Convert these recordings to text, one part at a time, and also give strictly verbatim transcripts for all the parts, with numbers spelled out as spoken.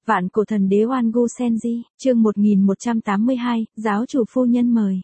Vạn cổ thần đế Oan Gu Senji, chương một nghìn một trăm tám mươi hai, giáo chủ phu nhân mời.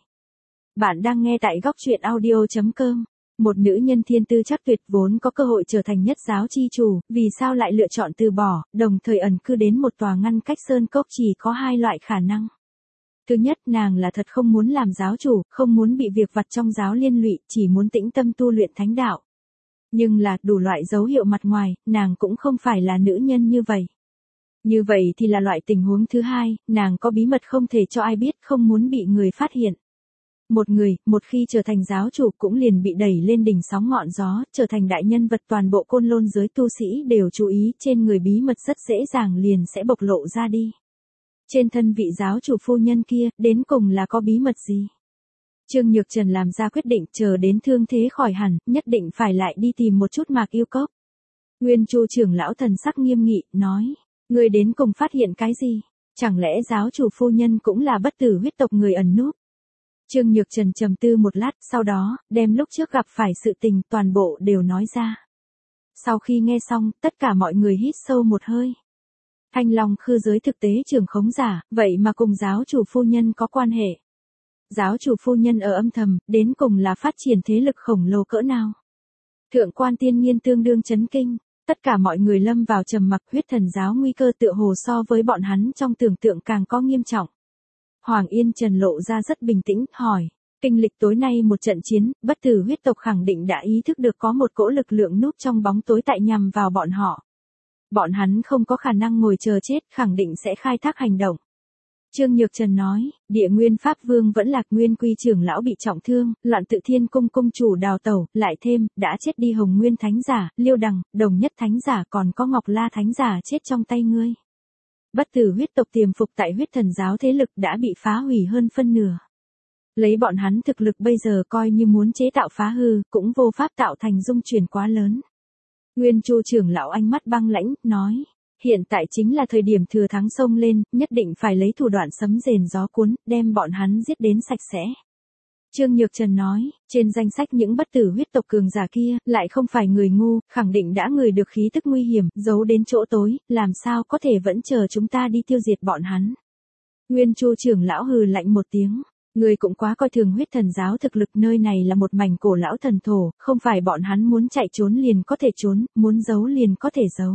Bạn đang nghe tại góc truyện audio chấm com. Một nữ nhân thiên tư chắc tuyệt vốn có cơ hội trở thành nhất giáo chi chủ, vì sao lại lựa chọn từ bỏ, đồng thời ẩn cư đến một tòa ngăn cách sơn cốc chỉ có hai loại khả năng. Thứ nhất, nàng là thật không muốn làm giáo chủ, không muốn bị việc vặt trong giáo liên lụy, chỉ muốn tĩnh tâm tu luyện thánh đạo. Nhưng là, đủ loại dấu hiệu mặt ngoài, nàng cũng không phải là nữ nhân như vậy. Như vậy thì là loại tình huống thứ hai, nàng có bí mật không thể cho ai biết, không muốn bị người phát hiện. Một người, một khi trở thành giáo chủ cũng liền bị đẩy lên đỉnh sóng ngọn gió, trở thành đại nhân vật, toàn bộ côn lôn giới tu sĩ đều chú ý, trên người bí mật rất dễ dàng liền sẽ bộc lộ ra đi. Trên thân vị giáo chủ phu nhân kia, đến cùng là có bí mật gì? Trương Nhược Trần làm ra quyết định, chờ đến thương thế khỏi hẳn, nhất định phải lại đi tìm một chút Mạc Yêu Cốc. Nguyên Chu trưởng lão thần sắc nghiêm nghị, nói, người đến cùng phát hiện cái gì? Chẳng lẽ giáo chủ phu nhân cũng là bất tử huyết tộc người ẩn núp? Trương Nhược Trần trầm tư một lát, sau đó, đem lúc trước gặp phải sự tình toàn bộ đều nói ra. Sau khi nghe xong, tất cả mọi người hít sâu một hơi. Thanh Long khư giới thực tế trưởng khống giả, vậy mà cùng giáo chủ phu nhân có quan hệ. Giáo chủ phu nhân ở âm thầm, đến cùng là phát triển thế lực khổng lồ cỡ nào? Thượng quan Tiên Nhiên tương đương chấn kinh, tất cả mọi người lâm vào trầm mặc, huyết thần giáo nguy cơ tựa hồ so với bọn hắn trong tưởng tượng càng có nghiêm trọng. Hoàng Yên Trần lộ ra rất bình tĩnh, hỏi, kinh lịch tối nay một trận chiến, bất tử huyết tộc khẳng định đã ý thức được có một cỗ lực lượng núp trong bóng tối tại nhằm vào bọn họ. Bọn hắn không có khả năng ngồi chờ chết, khẳng định sẽ khai thác hành động. Trương Nhược Trần nói, Địa Nguyên Pháp Vương vẫn Lạc Nguyên Quy trưởng lão bị trọng thương, Loạn Tự Thiên cung cung chủ đào tẩu, lại thêm, đã chết đi Hồng Nguyên Thánh Giả, Liêu Đằng, Đồng Nhất Thánh Giả, còn có Ngọc La Thánh Giả chết trong tay ngươi. Bất tử huyết tộc tiềm phục tại huyết thần giáo thế lực đã bị phá hủy hơn phân nửa. Lấy bọn hắn thực lực bây giờ coi như muốn chế tạo phá hư, cũng vô pháp tạo thành dung chuyển quá lớn. Nguyên Chu trưởng lão ánh mắt băng lãnh, nói, hiện tại chính là thời điểm thừa thắng xông lên, nhất định phải lấy thủ đoạn sấm rền gió cuốn, đem bọn hắn giết đến sạch sẽ. Trương Nhược Trần nói, trên danh sách những bất tử huyết tộc cường giả kia, lại không phải người ngu, khẳng định đã ngửi được khí tức nguy hiểm, giấu đến chỗ tối, làm sao có thể vẫn chờ chúng ta đi tiêu diệt bọn hắn. Nguyên Chu trưởng lão hừ lạnh một tiếng, người cũng quá coi thường huyết thần giáo thực lực, nơi này là một mảnh cổ lão thần thổ, không phải bọn hắn muốn chạy trốn liền có thể trốn, muốn giấu liền có thể giấu.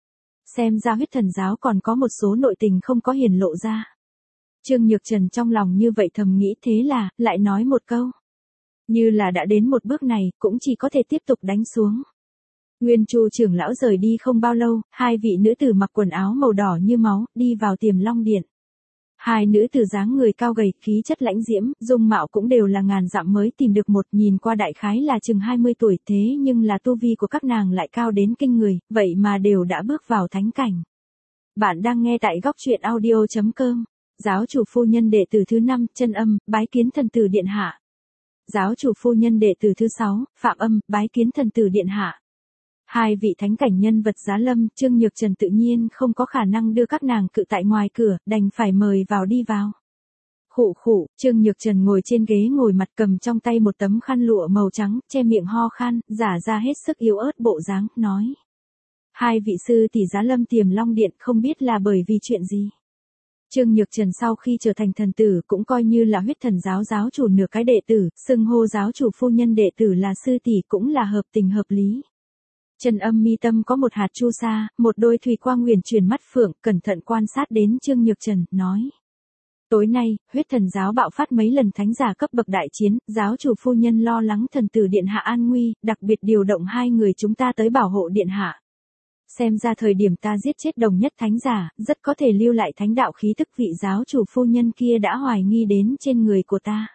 Xem ra huyết thần giáo còn có một số nội tình không có hiển lộ ra. Trương Nhược Trần trong lòng như vậy thầm nghĩ, thế là, lại nói một câu. Như là đã đến một bước này, cũng chỉ có thể tiếp tục đánh xuống. Nguyên Chu trưởng lão rời đi không bao lâu, hai vị nữ tử mặc quần áo màu đỏ như máu, đi vào Tiềm Long Điện. Hai nữ tử dáng người cao gầy, khí chất lãnh diễm, dung mạo cũng đều là ngàn dặm mới tìm được một, nhìn qua đại khái là chừng hai mươi tuổi, thế nhưng là tu vi của các nàng lại cao đến kinh người, vậy mà đều đã bước vào thánh cảnh. Bạn đang nghe tại góc truyện audio chấm com. Giáo chủ phu nhân đệ tử thứ năm, Chân Âm, bái kiến thần tử điện hạ. Giáo chủ phu nhân đệ tử thứ sáu, Phạm Âm, bái kiến thần tử điện hạ. Hai vị thánh cảnh nhân vật giá lâm, Trương Nhược Trần tự nhiên không có khả năng đưa các nàng cự tại ngoài cửa, đành phải mời vào đi vào. Khụ khụ, Trương Nhược Trần ngồi trên ghế ngồi mặt, cầm trong tay một tấm khăn lụa màu trắng, che miệng ho khan, giả ra hết sức yếu ớt bộ dáng, nói. Hai vị sư tỷ giá lâm Tiềm Long Điện, không biết là bởi vì chuyện gì. Trương Nhược Trần sau khi trở thành thần tử cũng coi như là huyết thần giáo giáo chủ nửa cái đệ tử, xưng hô giáo chủ phu nhân đệ tử là sư tỷ cũng là hợp tình hợp lý. Chân Âm mi tâm có một hạt chu sa, một đôi thủy quang huyền chuyển mắt phượng, cẩn thận quan sát đến Trương Nhược Trần, nói. Tối nay, huyết thần giáo bạo phát mấy lần thánh giả cấp bậc đại chiến, giáo chủ phu nhân lo lắng thần tử điện hạ an nguy, đặc biệt điều động hai người chúng ta tới bảo hộ điện hạ. Xem ra thời điểm ta giết chết Đồng Nhất Thánh Giả, rất có thể lưu lại thánh đạo khí tức, vị giáo chủ phu nhân kia đã hoài nghi đến trên người của ta.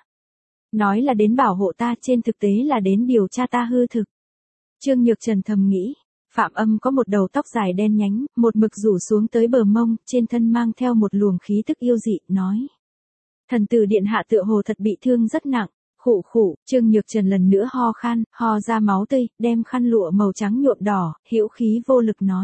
Nói là đến bảo hộ ta, trên thực tế là đến điều tra ta hư thực. Trương Nhược Trần thầm nghĩ, Phạm Âm có một đầu tóc dài đen nhánh, một mực rủ xuống tới bờ mông, trên thân mang theo một luồng khí tức yêu dị, nói. Thần tử điện hạ tựa hồ thật bị thương rất nặng. Khụ khụ, Trương Nhược Trần lần nữa ho khan, ho ra máu tươi, đem khăn lụa màu trắng nhuộm đỏ, hữu khí vô lực nói.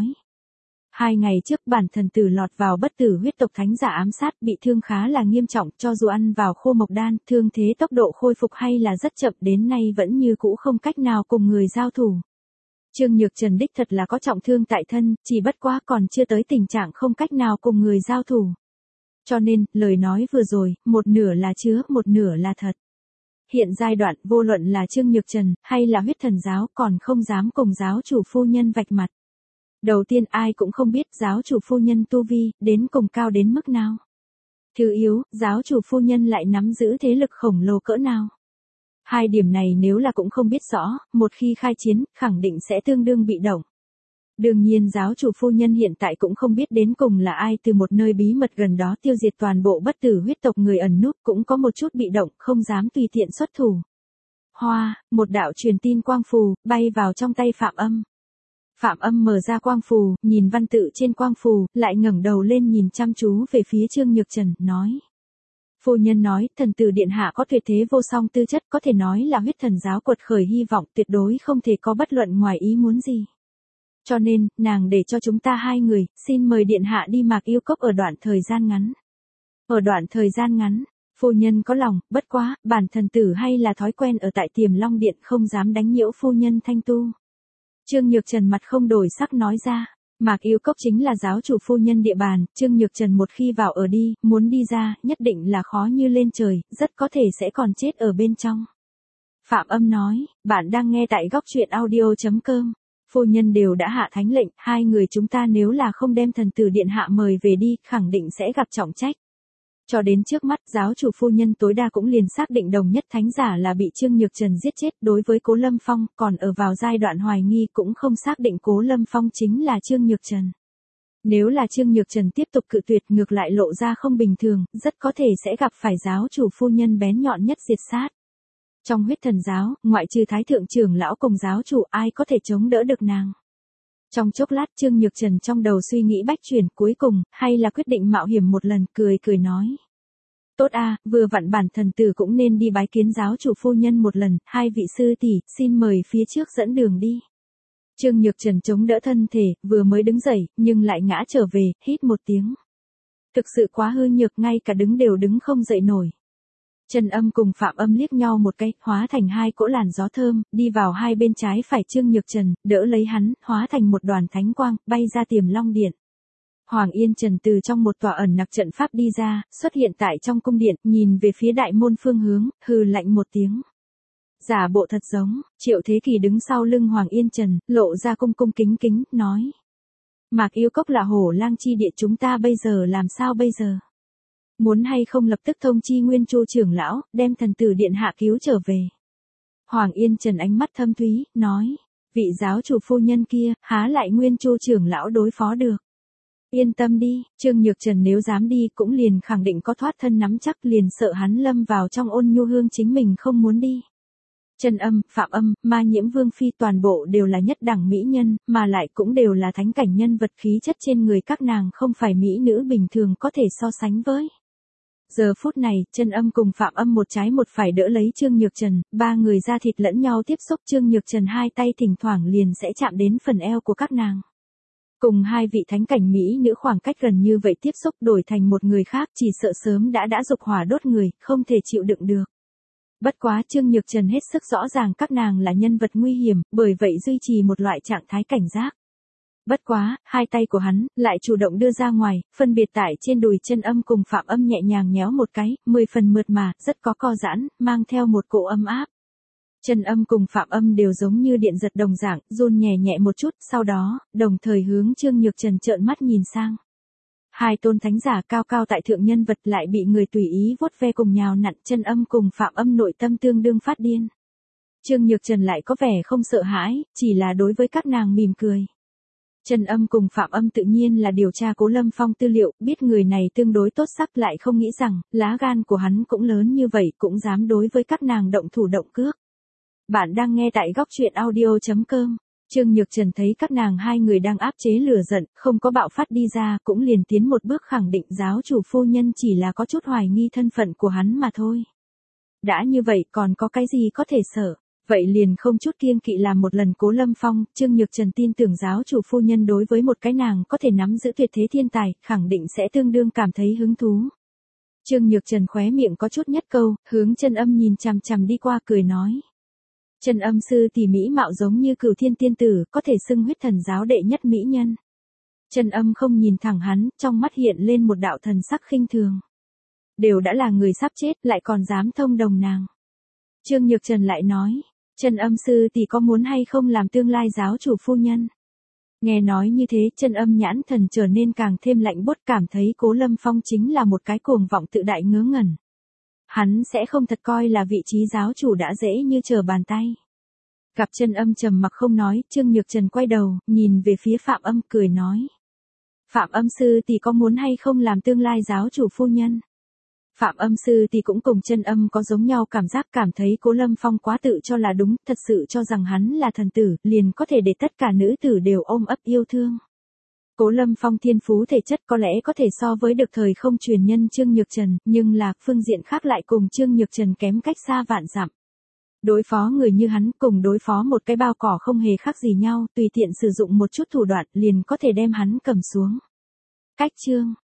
Hai ngày trước bản thần tử lọt vào bất tử huyết tộc thánh giả ám sát, bị thương khá là nghiêm trọng, cho dù ăn vào khô mộc đan, thương thế tốc độ khôi phục hay là rất chậm, đến nay vẫn như cũ không cách nào cùng người giao thủ. Trương Nhược Trần đích thật là có trọng thương tại thân, chỉ bất quá còn chưa tới tình trạng không cách nào cùng người giao thủ. Cho nên, lời nói vừa rồi, một nửa là chứa, một nửa là thật. Hiện giai đoạn, vô luận là Trương Nhược Trần, hay là huyết thần giáo còn không dám cùng giáo chủ phu nhân vạch mặt. Đầu tiên ai cũng không biết giáo chủ phu nhân tu vi, đến cùng cao đến mức nào. Thứ yếu, giáo chủ phu nhân lại nắm giữ thế lực khổng lồ cỡ nào. Hai điểm này nếu là cũng không biết rõ, một khi khai chiến, khẳng định sẽ tương đương bị động. Đương nhiên giáo chủ phu nhân hiện tại cũng không biết đến cùng là ai từ một nơi bí mật gần đó tiêu diệt toàn bộ bất tử huyết tộc người ẩn núp cũng có một chút bị động, không dám tùy tiện xuất thủ. Hoa, một đạo truyền tin quang phù, bay vào trong tay Phạm Âm. Phạm Âm mở ra quang phù, nhìn văn tự trên quang phù, lại ngẩng đầu lên nhìn chăm chú về phía Trương Nhược Trần, nói. Phu nhân nói, thần tử điện hạ có tuyệt thế vô song tư chất, có thể nói là huyết thần giáo quật khởi hy vọng, tuyệt đối không thể có bất luận ngoài ý muốn gì. Cho nên, nàng để cho chúng ta hai người, xin mời điện hạ đi Mạc Yêu Cốc ở đoạn thời gian ngắn. Ở đoạn thời gian ngắn, phu nhân có lòng, bất quá, bản thần tử hay là thói quen ở tại Tiềm Long Điện không dám đánh nhiễu phu nhân thanh tu. Trương Nhược Trần mặt không đổi sắc nói ra. Mạc Yêu Cốc chính là giáo chủ phu nhân địa bàn, Trương Nhược Trần một khi vào ở đi, muốn đi ra, nhất định là khó như lên trời, rất có thể sẽ còn chết ở bên trong. Phạm Âm nói, bạn đang nghe tại góc truyện audio chấm com. Phu nhân đều đã hạ thánh lệnh, hai người chúng ta nếu là không đem thần tử điện hạ mời về đi, khẳng định sẽ gặp trọng trách. Cho đến trước mắt, giáo chủ phu nhân tối đa cũng liền xác định đồng nhất thánh giả là bị Trương Nhược Trần giết chết, đối với Cố Lâm Phong, còn ở vào giai đoạn hoài nghi cũng không xác định Cố Lâm Phong chính là Trương Nhược Trần. Nếu là Trương Nhược Trần tiếp tục cự tuyệt ngược lại lộ ra không bình thường, rất có thể sẽ gặp phải giáo chủ phu nhân bén nhọn nhất diệt sát. Trong huyết thần giáo, ngoại trừ thái thượng trưởng lão cùng giáo chủ ai có thể chống đỡ được nàng. Trong chốc lát Trương Nhược Trần trong đầu suy nghĩ bách chuyển, cuối cùng, hay là quyết định mạo hiểm một lần, cười cười nói. Tốt a, vừa vặn bản thần tử cũng nên đi bái kiến giáo chủ phu nhân một lần, hai vị sư tỷ, xin mời phía trước dẫn đường đi. Trương Nhược Trần chống đỡ thân thể, vừa mới đứng dậy, nhưng lại ngã trở về, hít một tiếng. Thực sự quá hư nhược, ngay cả đứng đều đứng không dậy nổi. Trần Âm cùng Phạm Âm liếc nhau một cái, hóa thành hai cỗ làn gió thơm, đi vào hai bên trái phải Trương Nhược Trần, đỡ lấy hắn, hóa thành một đoàn thánh quang, bay ra Tiềm Long Điện. Hoàng Yên Trần từ trong một tòa ẩn nặc trận pháp đi ra, xuất hiện tại trong cung điện, nhìn về phía đại môn phương hướng, hừ lạnh một tiếng. Giả bộ thật giống, Triệu Thế Kỳ đứng sau lưng Hoàng Yên Trần, lộ ra cung cung kính kính, nói. Mạc Yêu Cốc là hổ lang chi địa, chúng ta bây giờ làm sao bây giờ? Muốn hay không lập tức thông chi Nguyên Chu trưởng lão, đem thần tử điện hạ cứu trở về. Hoàng Yên Trần ánh mắt thâm thúy, nói, vị giáo chủ phu nhân kia, há lại Nguyên Chu trưởng lão đối phó được. Yên tâm đi, Trương Nhược Trần nếu dám đi cũng liền khẳng định có thoát thân nắm chắc, liền sợ hắn lâm vào trong ôn nhu hương chính mình không muốn đi. Trần Âm, Phạm Âm, Ma Nhiễm Vương Phi toàn bộ đều là nhất đẳng mỹ nhân, mà lại cũng đều là thánh cảnh nhân vật, khí chất trên người các nàng không phải mỹ nữ bình thường có thể so sánh với. Giờ phút này, Trần Âm cùng Phạm Âm một trái một phải đỡ lấy Trương Nhược Trần, ba người da thịt lẫn nhau tiếp xúc, Trương Nhược Trần hai tay thỉnh thoảng liền sẽ chạm đến phần eo của các nàng. Cùng hai vị thánh cảnh mỹ nữ khoảng cách gần như vậy tiếp xúc đổi thành một người khác chỉ sợ sớm đã đã dục hỏa đốt người, không thể chịu đựng được. Bất quá Trương Nhược Trần hết sức rõ ràng các nàng là nhân vật nguy hiểm, bởi vậy duy trì một loại trạng thái cảnh giác. Bất quá, hai tay của hắn, lại chủ động đưa ra ngoài, phân biệt tại trên đùi Trần Âm cùng Phạm Âm nhẹ nhàng nhéo một cái, mười phần mượt mà, rất có co giãn, mang theo một cỗ ấm áp. Trần Âm cùng Phạm Âm đều giống như điện giật đồng dạng, run nhẹ nhẹ một chút, sau đó, đồng thời hướng Trương Nhược Trần trợn mắt nhìn sang. Hai tôn thánh giả cao cao tại thượng nhân vật lại bị người tùy ý vuốt ve cùng nhào nặn, Trần Âm cùng Phạm Âm nội tâm tương đương phát điên. Trương Nhược Trần lại có vẻ không sợ hãi, chỉ là đối với các nàng mỉm cười. Trần Âm cùng Phạm Âm tự nhiên là điều tra Cố Lâm Phong tư liệu, biết người này tương đối tốt sắc, lại không nghĩ rằng, lá gan của hắn cũng lớn như vậy, cũng dám đối với các nàng động thủ động cước. Bạn đang nghe tại góc truyện audio chấm com. Trương Nhược Trần thấy các nàng hai người đang áp chế lửa giận, không có bạo phát đi ra, cũng liền tiến một bước khẳng định giáo chủ phu nhân chỉ là có chút hoài nghi thân phận của hắn mà thôi. Đã như vậy còn có cái gì có thể sợ, vậy liền không chút kiêng kỵ làm một lần Cố Lâm Phong. Trương Nhược Trần tin tưởng giáo chủ phu nhân đối với một cái nàng có thể nắm giữ tuyệt thế thiên tài, khẳng định sẽ tương đương cảm thấy hứng thú. Trương Nhược Trần khóe miệng có chút nhất câu, hướng Trần Âm nhìn chằm chằm đi qua cười nói. Chân Âm sư tỷ mỹ mạo giống như Cửu Thiên tiên tử, có thể xưng huyết thần giáo đệ nhất mỹ nhân. Chân Âm không nhìn thẳng hắn, trong mắt hiện lên một đạo thần sắc khinh thường. Đều đã là người sắp chết, lại còn dám thông đồng nàng. Trương Nhược Trần lại nói, Chân Âm sư tỷ có muốn hay không làm tương lai giáo chủ phu nhân? Nghe nói như thế, Chân Âm nhãn thần trở nên càng thêm lạnh buốt, cảm thấy Cố Lâm Phong chính là một cái cuồng vọng tự đại ngớ ngẩn. Hắn sẽ không thật coi là vị trí giáo chủ đã dễ như trở bàn tay. Gặp Chân Âm trầm mặc không nói, Trương Nhược Trần quay đầu, nhìn về phía Phạm Âm cười nói. Phạm Âm sư tỷ có muốn hay không làm tương lai giáo chủ phu nhân? Phạm Âm sư tỷ cũng cùng Chân Âm có giống nhau cảm giác, cảm thấy Cố Lâm Phong quá tự cho là đúng, thật sự cho rằng hắn là thần tử, liền có thể để tất cả nữ tử đều ôm ấp yêu thương. Cố Lâm Phong thiên phú thể chất có lẽ có thể so với được thời không truyền nhân Trương Nhược Trần, nhưng là phương diện khác lại cùng Trương Nhược Trần kém cách xa vạn dặm. Đối phó người như hắn cùng đối phó một cái bao cỏ không hề khác gì nhau, tùy tiện sử dụng một chút thủ đoạn liền có thể đem hắn cầm xuống. Cách chương